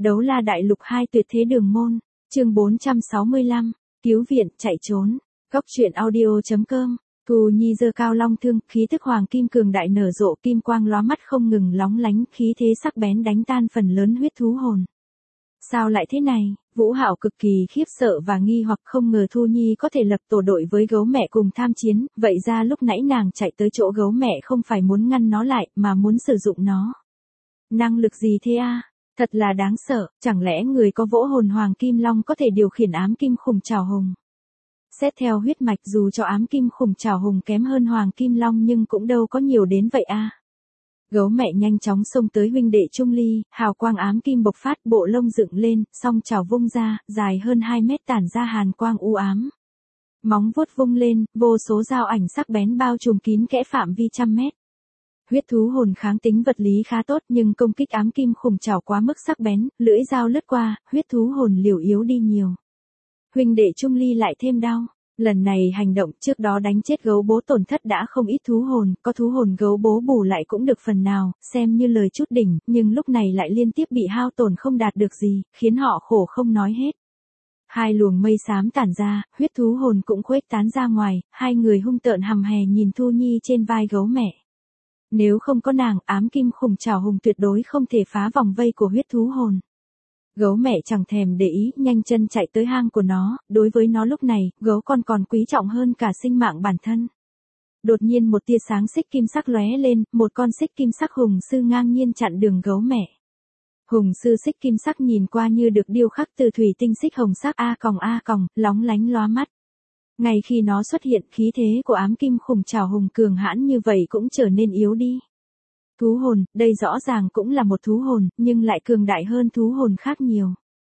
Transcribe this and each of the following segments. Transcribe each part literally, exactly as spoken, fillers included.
Đấu la đại lục hai tuyệt thế đường môn, chương bốn trăm sáu mươi lăm, cứu viện, chạy trốn. Góc truyện audio chấm com. Thu Nhi giơ cao long thương, khí tức hoàng kim cường đại nở rộ, kim quang lóa mắt không ngừng lóng lánh, khí thế sắc bén đánh tan phần lớn huyết thú hồn. Sao lại thế này? Vũ Hạo cực kỳ khiếp sợ và nghi hoặc, không ngờ Thu Nhi có thể lập tổ đội với gấu mẹ cùng tham chiến, vậy ra lúc nãy nàng chạy tới chỗ gấu mẹ không phải muốn ngăn nó lại, mà muốn sử dụng nó. Năng lực gì thế a? Thật là đáng sợ, chẳng lẽ người có vỗ hồn hoàng kim long có thể điều khiển ám kim khủng trảo hùng? Xét theo huyết mạch, dù cho ám kim khủng trảo hùng kém hơn hoàng kim long nhưng cũng đâu có nhiều đến vậy a. Gấu mẹ nhanh chóng xông tới huynh đệ Trung Ly, hào quang ám kim bộc phát, bộ lông dựng lên, song chảo vung ra, dài hơn hai mét tản ra hàn quang u ám. Móng vuốt vung lên, vô số dao ảnh sắc bén bao trùm kín kẽ phạm vi trăm mét. Huyết thú hồn kháng tính vật lý khá tốt nhưng công kích ám kim khủng trảo quá mức sắc bén, lưỡi dao lướt qua, huyết thú hồn liều yếu đi nhiều. Huynh đệ Trung Ly lại thêm đau. Lần này hành động trước đó đánh chết gấu bố tổn thất đã không ít thú hồn, có thú hồn gấu bố bù lại cũng được phần nào, xem như lời chút đỉnh, nhưng lúc này lại liên tiếp bị hao tổn không đạt được gì, khiến họ khổ không nói hết. Hai luồng mây xám tản ra, huyết thú hồn cũng khuếch tán ra ngoài, hai người hung tợn hầm hè nhìn Thu Nhi trên vai gấu mẹ. Nếu không có nàng, ám kim khủng trảo hùng tuyệt đối không thể phá vòng vây của huyết thú hồn. Gấu mẹ chẳng thèm để ý, nhanh chân chạy tới hang của nó, đối với nó lúc này, gấu con còn quý trọng hơn cả sinh mạng bản thân. Đột nhiên một tia sáng xích kim sắc lóe lên, một con xích kim sắc hùng sư ngang nhiên chặn đường gấu mẹ. Hùng sư xích kim sắc nhìn qua như được điêu khắc từ thủy tinh xích hồng sắc a còng a còng, lóng lánh lóa mắt. Ngay khi nó xuất hiện, khí thế của ám kim khủng trảo hùng cường hãn như vậy cũng trở nên yếu đi. Thú hồn, đây rõ ràng cũng là một thú hồn, nhưng lại cường đại hơn thú hồn khác nhiều.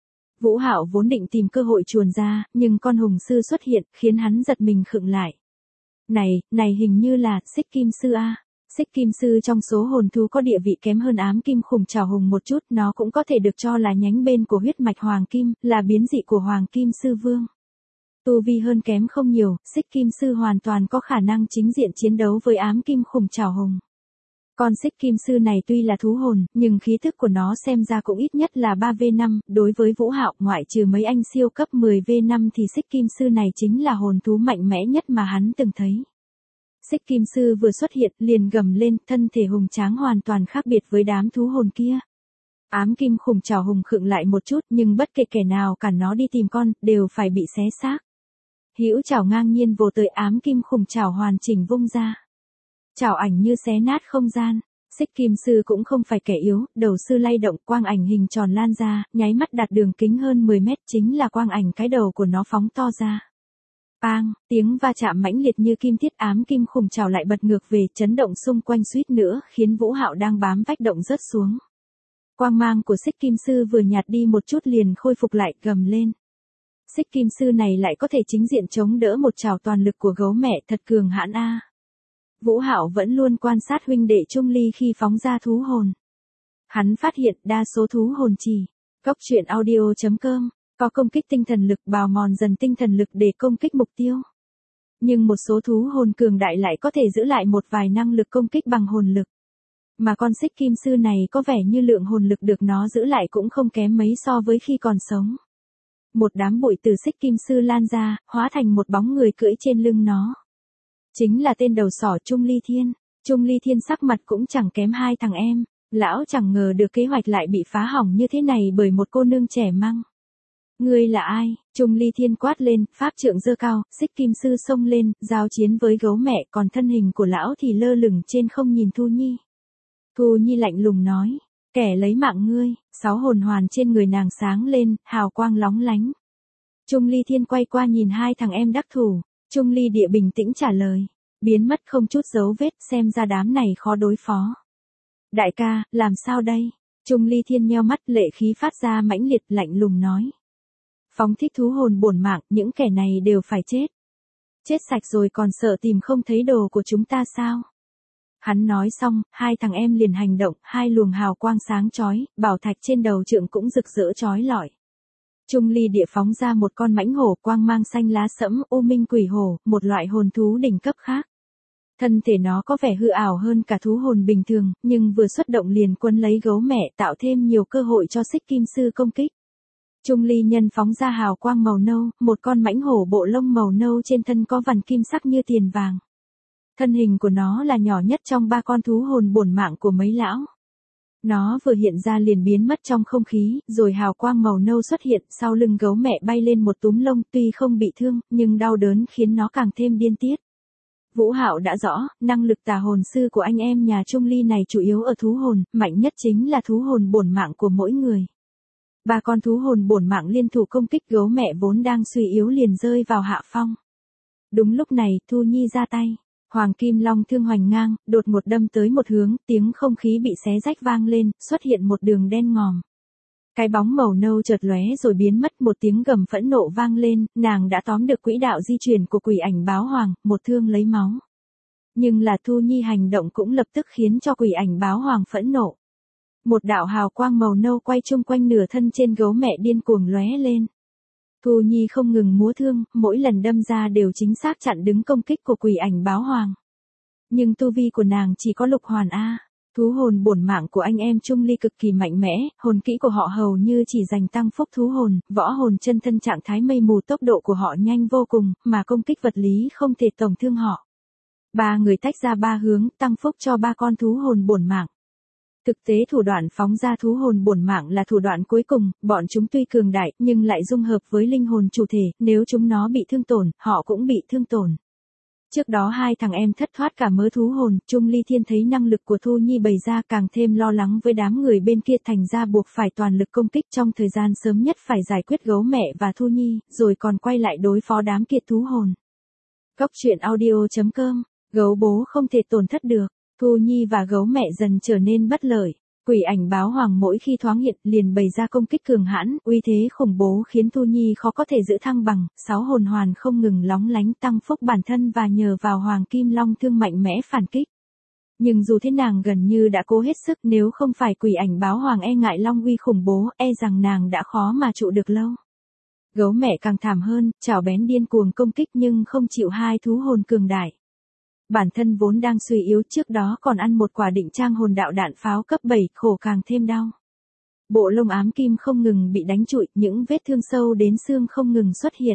Vũ Hạo vốn định tìm cơ hội chuồn ra, nhưng con hùng sư xuất hiện, khiến hắn giật mình khựng lại. Này, này hình như là xích kim sư a. Xích kim sư trong số hồn thú có địa vị kém hơn ám kim khủng trảo hùng một chút, nó cũng có thể được cho là nhánh bên của huyết mạch hoàng kim, là biến dị của hoàng kim sư vương. Tu vi hơn kém không nhiều, xích kim sư hoàn toàn có khả năng chính diện chiến đấu với ám kim khủng trảo hùng. Con xích kim sư này tuy là thú hồn, nhưng khí thức của nó xem ra cũng ít nhất là ba vê năm, đối với Vũ Hạo, ngoại trừ mấy anh siêu cấp mười vê năm thì xích kim sư này chính là hồn thú mạnh mẽ nhất mà hắn từng thấy. Xích kim sư vừa xuất hiện, liền gầm lên, thân thể hùng tráng hoàn toàn khác biệt với đám thú hồn kia. Ám kim khủng trảo hùng khựng lại một chút, nhưng bất kể kẻ nào cản nó đi tìm con, đều phải bị xé xác. Hữu chảo ngang nhiên vồ tới, ám kim khủng trảo hoàn chỉnh vung ra. Chảo ảnh như xé nát không gian. Xích kim sư cũng không phải kẻ yếu, đầu sư lay động, quang ảnh hình tròn lan ra, nháy mắt đạt đường kính hơn mười mét, chính là quang ảnh cái đầu của nó phóng to ra. Bang, tiếng va chạm mãnh liệt như kim thiết, ám kim khủng trảo lại bật ngược về, chấn động xung quanh suýt nữa khiến Vũ Hạo đang bám vách động rớt xuống. Quang mang của xích kim sư vừa nhạt đi một chút liền khôi phục lại, gầm lên. Xích kim sư này lại có thể chính diện chống đỡ một trảo toàn lực của gấu mẹ, thật cường hãn a. Vũ Hạo vẫn luôn quan sát huynh đệ Trung Ly khi phóng ra thú hồn. Hắn phát hiện đa số thú hồn chỉ, góc truyện audio chấm com, có công kích tinh thần lực, bào mòn dần tinh thần lực để công kích mục tiêu. Nhưng một số thú hồn cường đại lại có thể giữ lại một vài năng lực công kích bằng hồn lực. Mà con xích kim sư này có vẻ như lượng hồn lực được nó giữ lại cũng không kém mấy so với khi còn sống. Một đám bụi từ xích kim sư lan ra, hóa thành một bóng người cưỡi trên lưng nó. Chính là tên đầu sỏ Trung Ly Thiên. Trung Ly Thiên sắc mặt cũng chẳng kém hai thằng em. Lão chẳng ngờ được kế hoạch lại bị phá hỏng như thế này bởi một cô nương trẻ măng. Ngươi là ai? Trung Ly Thiên quát lên, pháp trượng giơ cao, xích kim sư xông lên, giao chiến với gấu mẹ, còn thân hình của lão thì lơ lửng trên không nhìn Thu Nhi. Thu Nhi lạnh lùng nói, kẻ lấy mạng ngươi. Sáu hồn hoàn trên người nàng sáng lên, hào quang lóng lánh. Trung Ly Thiên quay qua nhìn hai thằng em đắc thủ. Trung Ly Địa bình tĩnh trả lời, biến mất không chút dấu vết, xem ra đám này khó đối phó. Đại ca, làm sao đây? Trung Ly Thiên nheo mắt, lệ khí phát ra mãnh liệt, lạnh lùng nói. Phóng thích thú hồn bổn mạng, những kẻ này đều phải chết. Chết sạch rồi còn sợ tìm không thấy đồ của chúng ta sao? Hắn nói xong, hai thằng em liền hành động, hai luồng hào quang sáng chói, bảo thạch trên đầu trượng cũng rực rỡ chói lọi. Trung Ly Địa phóng ra một con mãnh hổ, quang mang xanh lá sẫm, u minh quỷ hổ, một loại hồn thú đỉnh cấp khác. Thân thể nó có vẻ hư ảo hơn cả thú hồn bình thường, nhưng vừa xuất động liền quấn lấy gấu mẹ tạo thêm nhiều cơ hội cho xích kim sư công kích. Trung ly nhân phóng ra hào quang màu nâu, một con mãnh hổ bộ lông màu nâu trên thân có vằn kim sắc như tiền vàng. Thân hình của nó là nhỏ nhất trong ba con thú hồn bổn mạng của mấy lão. Nó vừa hiện ra liền biến mất trong không khí, rồi hào quang màu nâu xuất hiện, sau lưng gấu mẹ bay lên một túm lông, tuy không bị thương, nhưng đau đớn khiến nó càng thêm điên tiết. Vũ Hạo đã rõ, năng lực tà hồn sư của anh em nhà Trung Ly này chủ yếu ở thú hồn, mạnh nhất chính là thú hồn bổn mạng của mỗi người. Ba con thú hồn bổn mạng liên thủ công kích gấu mẹ vốn đang suy yếu liền rơi vào hạ phong. Đúng lúc này, Thu Nhi ra tay. Hoàng Kim Long thương hoành ngang, đột ngột đâm tới một hướng, tiếng không khí bị xé rách vang lên, xuất hiện một đường đen ngòm. Cái bóng màu nâu chợt lóe rồi biến mất, một tiếng gầm phẫn nộ vang lên, nàng đã tóm được quỹ đạo di chuyển của quỷ ảnh báo hoàng, một thương lấy máu. Nhưng là Thu Nhi hành động cũng lập tức khiến cho quỷ ảnh báo hoàng phẫn nộ. Một đạo hào quang màu nâu quay chung quanh nửa thân trên gấu mẹ điên cuồng lóe lên. Thu Nhi không ngừng múa thương, mỗi lần đâm ra đều chính xác chặn đứng công kích của quỷ ảnh báo hoàng. Nhưng tu vi của nàng chỉ có lục hoàn A. Thú hồn bổn mạng của anh em Trung Ly cực kỳ mạnh mẽ, hồn kỹ của họ hầu như chỉ dành tăng phúc thú hồn, võ hồn chân thân trạng thái mây mù, tốc độ của họ nhanh vô cùng, mà công kích vật lý không thể tổn thương họ. Ba người tách ra ba hướng, tăng phúc cho ba con thú hồn bổn mạng. Thực tế thủ đoạn phóng ra thú hồn bổn mạng là thủ đoạn cuối cùng, bọn chúng tuy cường đại nhưng lại dung hợp với linh hồn chủ thể, nếu chúng nó bị thương tổn, họ cũng bị thương tổn. Trước đó hai thằng em thất thoát cả mớ thú hồn, Trung Ly Thiên thấy năng lực của Thu Nhi bày ra càng thêm lo lắng với đám người bên kia, thành ra buộc phải toàn lực công kích trong thời gian sớm nhất, phải giải quyết gấu mẹ và Thu Nhi, rồi còn quay lại đối phó đám kiệt thú hồn. Góc truyện audio chấm com, gấu bố không thể tổn thất được. Thu Nhi và gấu mẹ dần trở nên bất lợi. Quỷ ảnh báo hoàng mỗi khi thoáng hiện liền bày ra công kích cường hãn, uy thế khủng bố khiến Thu Nhi khó có thể giữ thăng bằng, sáu hồn hoàn không ngừng lóng lánh tăng phúc bản thân và nhờ vào Hoàng Kim Long thương mạnh mẽ phản kích. Nhưng dù thế nàng gần như đã cố hết sức, nếu không phải quỷ ảnh báo hoàng e ngại long uy khủng bố, e rằng nàng đã khó mà trụ được lâu. Gấu mẹ càng thảm hơn, chảo bén điên cuồng công kích nhưng không chịu hai thú hồn cường đại. Bản thân vốn đang suy yếu, trước đó còn ăn một quả định trang hồn đạo đạn pháo cấp bảy, khổ càng thêm đau. Bộ lông ám kim không ngừng bị đánh trụi, những vết thương sâu đến xương không ngừng xuất hiện.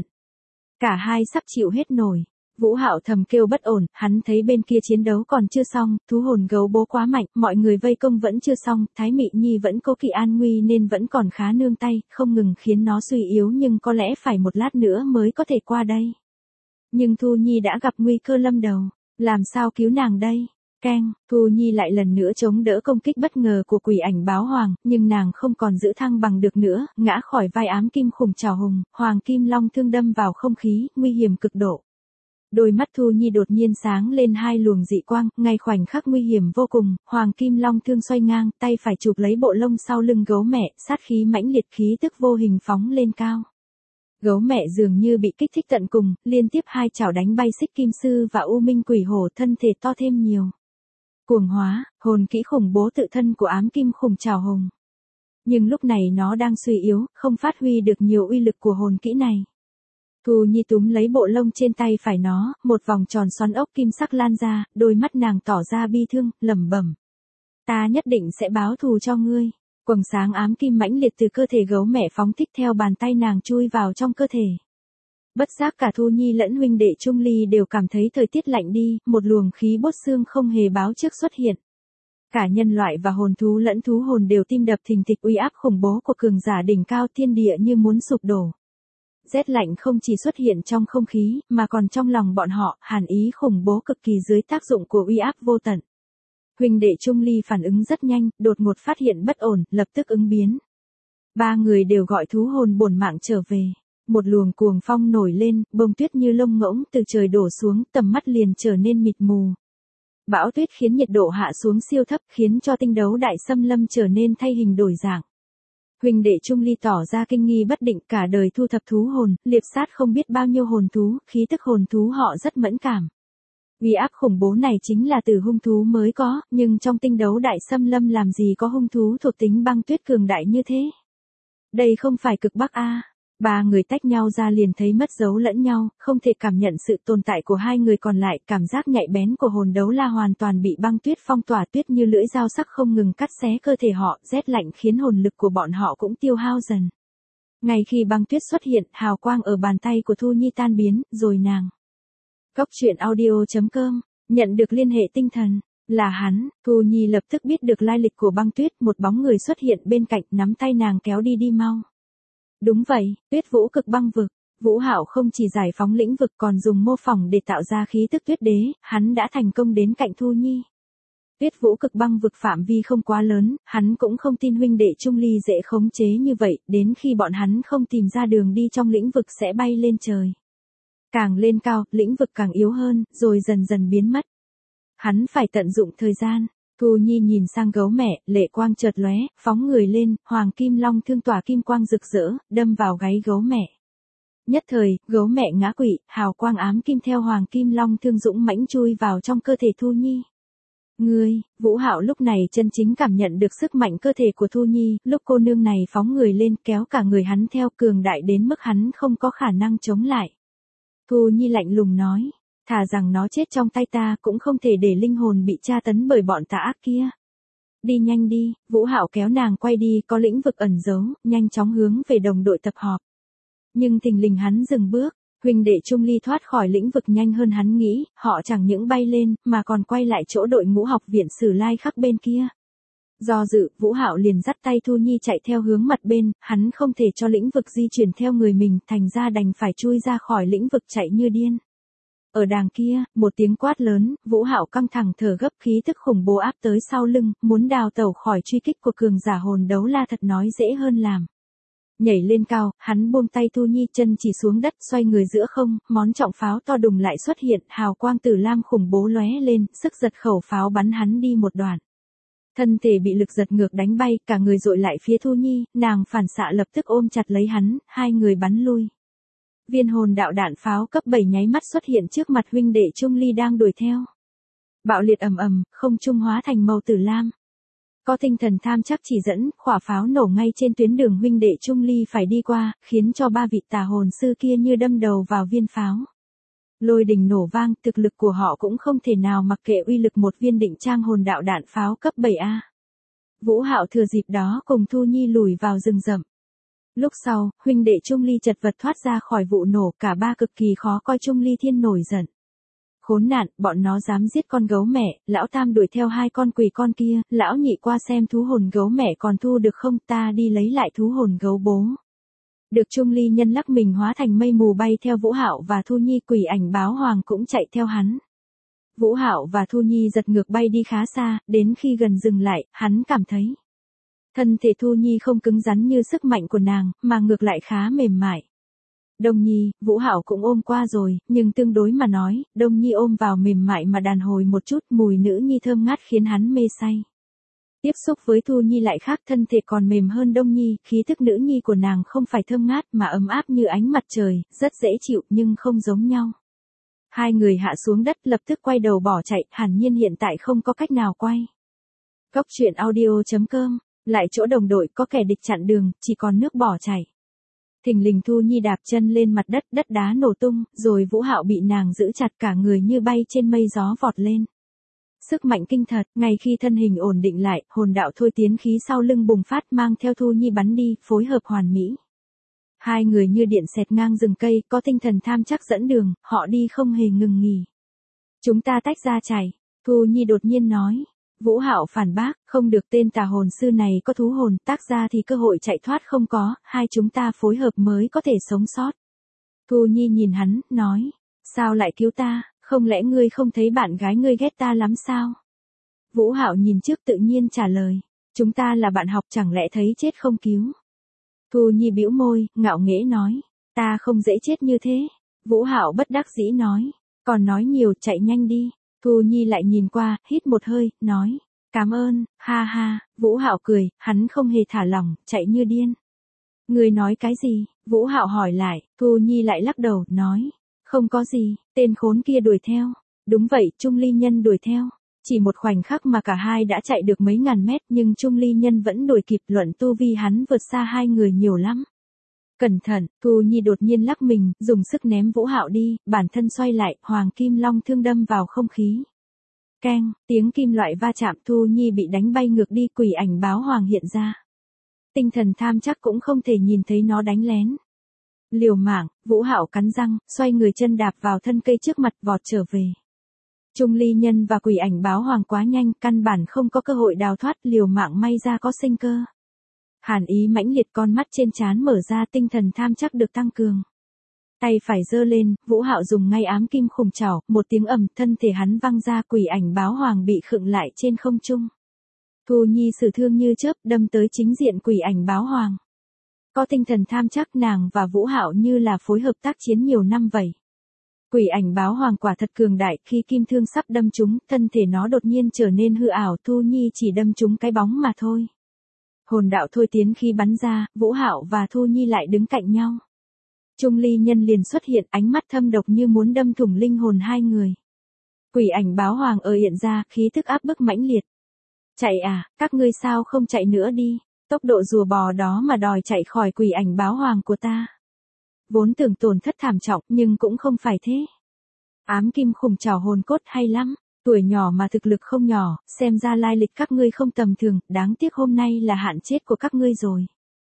Cả hai sắp chịu hết nổi. Vũ Hạo thầm kêu bất ổn, hắn thấy bên kia chiến đấu còn chưa xong, thú hồn gấu bố quá mạnh, mọi người vây công vẫn chưa xong, Thái Mị Nhi vẫn cố kỵ an nguy nên vẫn còn khá nương tay, không ngừng khiến nó suy yếu, nhưng có lẽ phải một lát nữa mới có thể qua đây. Nhưng Thu Nhi đã gặp nguy cơ lâm đầu. Làm sao cứu nàng đây? Keng, Thu Nhi lại lần nữa chống đỡ công kích bất ngờ của quỷ ảnh báo hoàng, nhưng nàng không còn giữ thăng bằng được nữa, ngã khỏi vai ám kim khủng trảo hùng, Hoàng Kim Long thương đâm vào không khí, nguy hiểm cực độ. Đôi mắt Thu Nhi đột nhiên sáng lên hai luồng dị quang, ngay khoảnh khắc nguy hiểm vô cùng, Hoàng Kim Long thương xoay ngang, tay phải chụp lấy bộ lông sau lưng gấu mẹ, sát khí mãnh liệt, khí tức vô hình phóng lên cao. Gấu mẹ dường như bị kích thích tận cùng, liên tiếp hai chảo đánh bay xích kim sư và u minh quỷ hổ, thân thể to thêm nhiều. Cuồng hóa, hồn kỹ khủng bố tự thân của ám kim khủng trảo hùng. Nhưng lúc này nó đang suy yếu, không phát huy được nhiều uy lực của hồn kỹ này. Thu Nhi túm lấy bộ lông trên tay phải nó, một vòng tròn xoắn ốc kim sắc lan ra, đôi mắt nàng tỏ ra bi thương, lẩm bẩm: ta nhất định sẽ báo thù cho ngươi. Quầng sáng ám kim mãnh liệt từ cơ thể gấu mẹ phóng thích theo bàn tay nàng chui vào trong cơ thể. Bất giác cả Thu Nhi lẫn huynh đệ Trung Ly đều cảm thấy thời tiết lạnh đi, một luồng khí bốt xương không hề báo trước xuất hiện. Cả nhân loại và hồn thú lẫn thú hồn đều tim đập thình thịch, uy áp khủng bố của cường giả đỉnh cao, thiên địa như muốn sụp đổ. Rét lạnh không chỉ xuất hiện trong không khí, mà còn trong lòng bọn họ, hàn ý khủng bố cực kỳ dưới tác dụng của uy áp vô tận. Huynh đệ Trung Ly phản ứng rất nhanh, đột ngột phát hiện bất ổn, lập tức ứng biến. Ba người đều gọi thú hồn bổn mạng trở về. Một luồng cuồng phong nổi lên, bông tuyết như lông ngỗng từ trời đổ xuống, tầm mắt liền trở nên mịt mù. Bão tuyết khiến nhiệt độ hạ xuống siêu thấp, khiến cho tinh đấu đại xâm lâm trở nên thay hình đổi dạng. Huynh đệ Trung Ly tỏ ra kinh nghi bất định, cả đời thu thập thú hồn, liệp sát không biết bao nhiêu hồn thú, khí tức hồn thú họ rất mẫn cảm. Uy áp khủng bố này chính là từ hung thú mới có, nhưng trong tinh đấu đại xâm lâm làm gì có hung thú thuộc tính băng tuyết cường đại như thế. Đây không phải cực Bắc a. Ba người tách nhau ra liền thấy mất dấu lẫn nhau, không thể cảm nhận sự tồn tại của hai người còn lại, cảm giác nhạy bén của hồn đấu la hoàn toàn bị băng tuyết phong tỏa, tuyết như lưỡi dao sắc không ngừng cắt xé cơ thể họ, rét lạnh khiến hồn lực của bọn họ cũng tiêu hao dần. Ngay khi băng tuyết xuất hiện, hào quang ở bàn tay của Thu Nhi tan biến, rồi nàng. Góc truyện audio chấm com, nhận được liên hệ tinh thần. Là hắn, Thu Nhi lập tức biết được lai lịch của băng tuyết, một bóng người xuất hiện bên cạnh, nắm tay nàng kéo đi đi mau. Đúng vậy, Tuyết Vũ Cực Băng Vực, Vũ Hạo không chỉ giải phóng lĩnh vực còn dùng mô phỏng để tạo ra khí tức tuyết đế, hắn đã thành công đến cạnh Thu Nhi. Tuyết Vũ Cực Băng Vực phạm vi không quá lớn, hắn cũng không tin huynh đệ Trung Ly dễ khống chế như vậy, đến khi bọn hắn không tìm ra đường đi trong lĩnh vực sẽ bay lên trời. Càng lên cao, lĩnh vực càng yếu hơn, rồi dần dần biến mất. Hắn phải tận dụng thời gian. Thu Nhi nhìn sang gấu mẹ, lệ quang chợt lóe, phóng người lên, hoàng kim long thương tỏa kim quang rực rỡ, đâm vào gáy gấu mẹ. Nhất thời, gấu mẹ ngã quỵ, hào quang ám kim theo hoàng kim long thương dũng mãnh chui vào trong cơ thể Thu Nhi. Ngươi, Vũ Hạo lúc này chân chính cảm nhận được sức mạnh cơ thể của Thu Nhi, lúc cô nương này phóng người lên kéo cả người hắn theo, cường đại đến mức hắn không có khả năng chống lại. Thu Nhi lạnh lùng nói. Thà rằng nó chết trong tay ta cũng không thể để linh hồn bị tra tấn bởi bọn tà ác kia. Đi nhanh đi, Vũ Hạo kéo nàng quay đi, có lĩnh vực ẩn giấu, nhanh chóng hướng về đồng đội tập họp. Nhưng thình lình hắn dừng bước, huynh đệ Trung Ly thoát khỏi lĩnh vực nhanh hơn hắn nghĩ, họ chẳng những bay lên, mà còn quay lại chỗ đội ngũ học viện Sử Lai Khắc bên kia. Do dự, Vũ Hạo liền dắt tay Thu Nhi chạy theo hướng mặt bên, hắn không thể cho lĩnh vực di chuyển theo người mình, thành ra đành phải chui ra khỏi lĩnh vực chạy như điên. Ở đàng kia, một tiếng quát lớn, Vũ Hạo căng thẳng thở gấp, khí tức khủng bố áp tới sau lưng, muốn đào tẩu khỏi truy kích của cường giả hồn đấu la thật nói dễ hơn làm. Nhảy lên cao, hắn buông tay Thu Nhi, chân chỉ xuống đất, xoay người giữa không, món trọng pháo to đùng lại xuất hiện, hào quang tử lam khủng bố lóe lên, sức giật khẩu pháo bắn hắn đi một đoạn. Thân thể bị lực giật ngược đánh bay, cả người dội lại phía Thu Nhi, nàng phản xạ lập tức ôm chặt lấy hắn, hai người bắn lui. Viên hồn đạo đạn pháo cấp bảy nháy mắt xuất hiện trước mặt huynh đệ Trung Ly đang đuổi theo. Bạo liệt ầm ầm, không trung hóa thành màu tử lam. Có tinh thần tham chắc chỉ dẫn, quả pháo nổ ngay trên tuyến đường huynh đệ Trung Ly phải đi qua, khiến cho ba vị tà hồn sư kia như đâm đầu vào viên pháo. Lôi đình nổ vang, thực lực của họ cũng không thể nào mặc kệ uy lực một viên định trang hồn đạo đạn pháo cấp bảy A. Vũ Hạo thừa dịp đó cùng Thu Nhi lùi vào rừng rậm. Lúc sau, huynh đệ Trung Ly chật vật thoát ra khỏi vụ nổ, cả ba cực kỳ khó coi. Trung Ly Thiên nổi giận. Khốn nạn, bọn nó dám giết con gấu mẹ, lão tam đuổi theo hai con quỷ con kia, lão nhị qua xem thú hồn gấu mẹ còn thu được không, ta đi lấy lại thú hồn gấu bố. Được Trung Ly Nhân lắc mình hóa thành mây mù bay theo Vũ Hạo và Thu Nhi, quỷ ảnh báo hoàng cũng chạy theo hắn. Vũ Hạo và Thu Nhi giật ngược bay đi khá xa, đến khi gần dừng lại, hắn cảm thấy thân thể Thu Nhi không cứng rắn như sức mạnh của nàng, mà ngược lại khá mềm mại. Đông Nhi, Vũ Hạo cũng ôm qua rồi, nhưng tương đối mà nói, Đông Nhi ôm vào mềm mại mà đàn hồi một chút, mùi nữ nhi thơm ngát khiến hắn mê say. Tiếp xúc với Thu Nhi lại khác, thân thể còn mềm hơn Đông Nhi, khí thức nữ nhi của nàng không phải thơm ngát mà ấm áp như ánh mặt trời, rất dễ chịu nhưng không giống nhau. Hai người hạ xuống đất lập tức quay đầu bỏ chạy, hẳn nhiên hiện tại không có cách nào quay. Góc truyện audio chấm com, lại chỗ đồng đội có kẻ địch chặn đường, chỉ còn nước bỏ chạy. Thình lình Thu Nhi đạp chân lên mặt đất, đất đá nổ tung, rồi Vũ Hạo bị nàng giữ chặt, cả người như bay trên mây gió vọt lên. Sức mạnh kinh thật, ngay khi thân hình ổn định lại, hồn đạo thôi tiến khí sau lưng bùng phát mang theo Thu Nhi bắn đi, phối hợp hoàn mỹ. Hai người như điện xẹt ngang rừng cây, có tinh thần tham chắc dẫn đường, họ đi không hề ngừng nghỉ. Chúng ta tách ra chạy, Thu Nhi đột nhiên nói. Vũ Hạo phản bác, không được, tên tà hồn sư này có thú hồn, tác ra thì cơ hội chạy thoát không có, hai chúng ta phối hợp mới có thể sống sót. Thu Nhi nhìn hắn, nói, sao lại cứu ta, không lẽ ngươi không thấy bạn gái ngươi ghét ta lắm sao? Vũ Hạo nhìn trước tự nhiên trả lời, chúng ta là bạn học chẳng lẽ thấy chết không cứu. Thu Nhi bĩu môi, ngạo nghễ nói, ta không dễ chết như thế. Vũ Hạo bất đắc dĩ nói, còn nói nhiều, chạy nhanh đi. Thu Nhi lại nhìn qua, hít một hơi, nói, cảm ơn, ha ha. Vũ Hạo cười, hắn không hề thả lỏng, chạy như điên. Ngươi nói cái gì? Vũ Hạo hỏi lại, Thu Nhi lại lắc đầu, nói, không có gì, tên khốn kia đuổi theo. Đúng vậy, Trung Ly Nhân đuổi theo. Chỉ một khoảnh khắc mà cả hai đã chạy được mấy ngàn mét, nhưng Trung Ly Nhân vẫn đuổi kịp, luận tu vi hắn vượt xa hai người nhiều lắm. Cẩn thận, Thu Nhi đột nhiên lắc mình, dùng sức ném Vũ Hạo đi, bản thân xoay lại, hoàng kim long thương đâm vào không khí. Keng, tiếng kim loại va chạm, Thu Nhi bị đánh bay ngược đi, quỷ ảnh báo hoàng hiện ra. Tinh thần tham chắc cũng không thể nhìn thấy nó đánh lén. Liều mạng, Vũ Hạo cắn răng, xoay người chân đạp vào thân cây trước mặt, vọt trở về. Trung ly nhân và quỷ ảnh báo hoàng quá nhanh, căn bản không có cơ hội đào thoát, liều mạng may ra có sinh cơ. Hàn ý mãnh liệt, con mắt trên trán mở ra, tinh thần tham chắc được tăng cường. Tay phải giơ lên, Vũ Hạo dùng ngay ám kim khủng trảo, một tiếng ầm, thân thể hắn văng ra, quỷ ảnh báo hoàng bị khựng lại trên không trung. Thu Nhi sử thương như chớp, đâm tới chính diện quỷ ảnh báo hoàng. Có tinh thần tham chắc, nàng và Vũ Hạo như là phối hợp tác chiến nhiều năm vậy. Quỷ ảnh báo hoàng quả thật cường đại, khi kim thương sắp đâm trúng, thân thể nó đột nhiên trở nên hư ảo, Thu Nhi chỉ đâm trúng cái bóng mà thôi. Hồn đạo thôi tiến khi bắn ra, Vũ Hạo và Thu Nhi lại đứng cạnh nhau. Trung ly nhân liền xuất hiện, ánh mắt thâm độc như muốn đâm thủng linh hồn hai người. Quỷ ảnh báo hoàng ở hiện ra, khí tức áp bức mãnh liệt. Chạy à, các ngươi sao không chạy nữa đi, tốc độ rùa bò đó mà đòi chạy khỏi quỷ ảnh báo hoàng của ta. Vốn tưởng tổn thất thảm trọng, nhưng cũng không phải thế. Ám kim khủng trảo hồn cốt hay lắm, tuổi nhỏ mà thực lực không nhỏ, xem ra lai lịch các ngươi không tầm thường, đáng tiếc hôm nay là hạn chết của các ngươi rồi.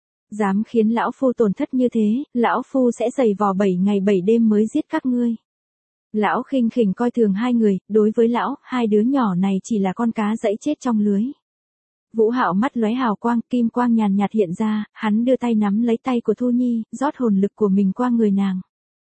Dám khiến lão phu tổn thất như thế, lão phu sẽ giày vò bảy ngày bảy đêm mới giết các ngươi. Lão khinh khỉnh coi thường hai người, đối với lão, hai đứa nhỏ này chỉ là con cá dẫy chết trong lưới. Vũ Hạo mắt lóe hào quang, kim quang nhàn nhạt hiện ra, hắn đưa tay nắm lấy tay của Thu Nhi, rót hồn lực của mình qua người nàng.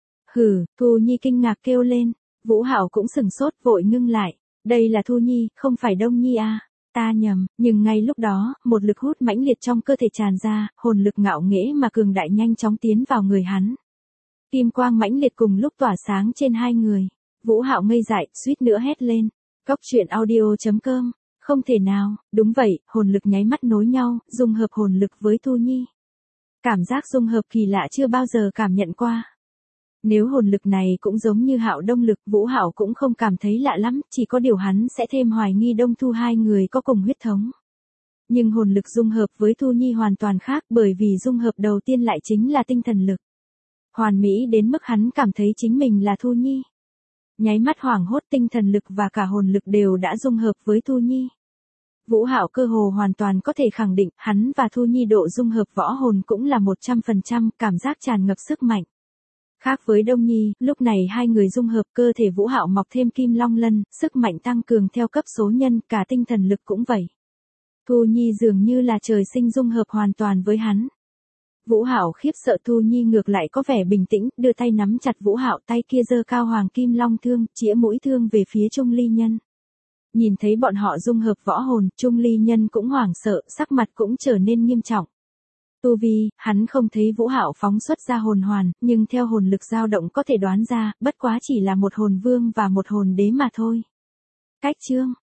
Hừ, Thu Nhi kinh ngạc kêu lên, Vũ Hạo cũng sừng sốt, vội ngưng lại, đây là Thu Nhi, không phải Đông Nhi à, ta nhầm, nhưng ngay lúc đó, một lực hút mãnh liệt trong cơ thể tràn ra, hồn lực ngạo nghễ mà cường đại nhanh chóng tiến vào người hắn. Kim quang mãnh liệt cùng lúc tỏa sáng trên hai người, Vũ Hạo ngây dại, suýt nữa hét lên. Cốc truyện audio chấm com. Không thể nào, đúng vậy, hồn lực nháy mắt nối nhau, dung hợp hồn lực với Thu Nhi. Cảm giác dung hợp kỳ lạ chưa bao giờ cảm nhận qua. Nếu hồn lực này cũng giống như Hạo Đông lực, Vũ Hạo cũng không cảm thấy lạ lắm, chỉ có điều hắn sẽ thêm hoài nghi Đông Thu hai người có cùng huyết thống. Nhưng hồn lực dung hợp với Thu Nhi hoàn toàn khác, bởi vì dung hợp đầu tiên lại chính là tinh thần lực. Hoàn mỹ đến mức hắn cảm thấy chính mình là Thu Nhi. Nháy mắt hoảng hốt, tinh thần lực và cả hồn lực đều đã dung hợp với Thu Nhi. Vũ Hạo cơ hồ hoàn toàn có thể khẳng định, hắn và Thu Nhi độ dung hợp võ hồn cũng là một trăm phần trăm, cảm giác tràn ngập sức mạnh. Khác với Đông Nhi, lúc này hai người dung hợp, cơ thể Vũ Hạo mọc thêm kim long lân, sức mạnh tăng cường theo cấp số nhân, cả tinh thần lực cũng vậy. Thu Nhi dường như là trời sinh dung hợp hoàn toàn với hắn. Vũ Hạo khiếp sợ, Thu Nhi ngược lại có vẻ bình tĩnh, đưa tay nắm chặt Vũ Hạo, tay kia giơ cao hoàng kim long thương, chĩa mũi thương về phía Trung ly nhân. Nhìn thấy bọn họ dung hợp võ hồn, Trung ly nhân cũng hoảng sợ, sắc mặt cũng trở nên nghiêm trọng. Tu vi, hắn không thấy Vũ Hạo phóng xuất ra hồn hoàn, nhưng theo hồn lực dao động có thể đoán ra, bất quá chỉ là một hồn vương và một hồn đế mà thôi. Cách chương